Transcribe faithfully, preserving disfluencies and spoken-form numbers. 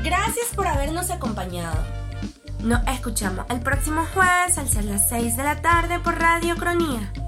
Gracias por habernos acompañado. Nos escuchamos el próximo jueves al ser las seis de la tarde por Radio Cronía.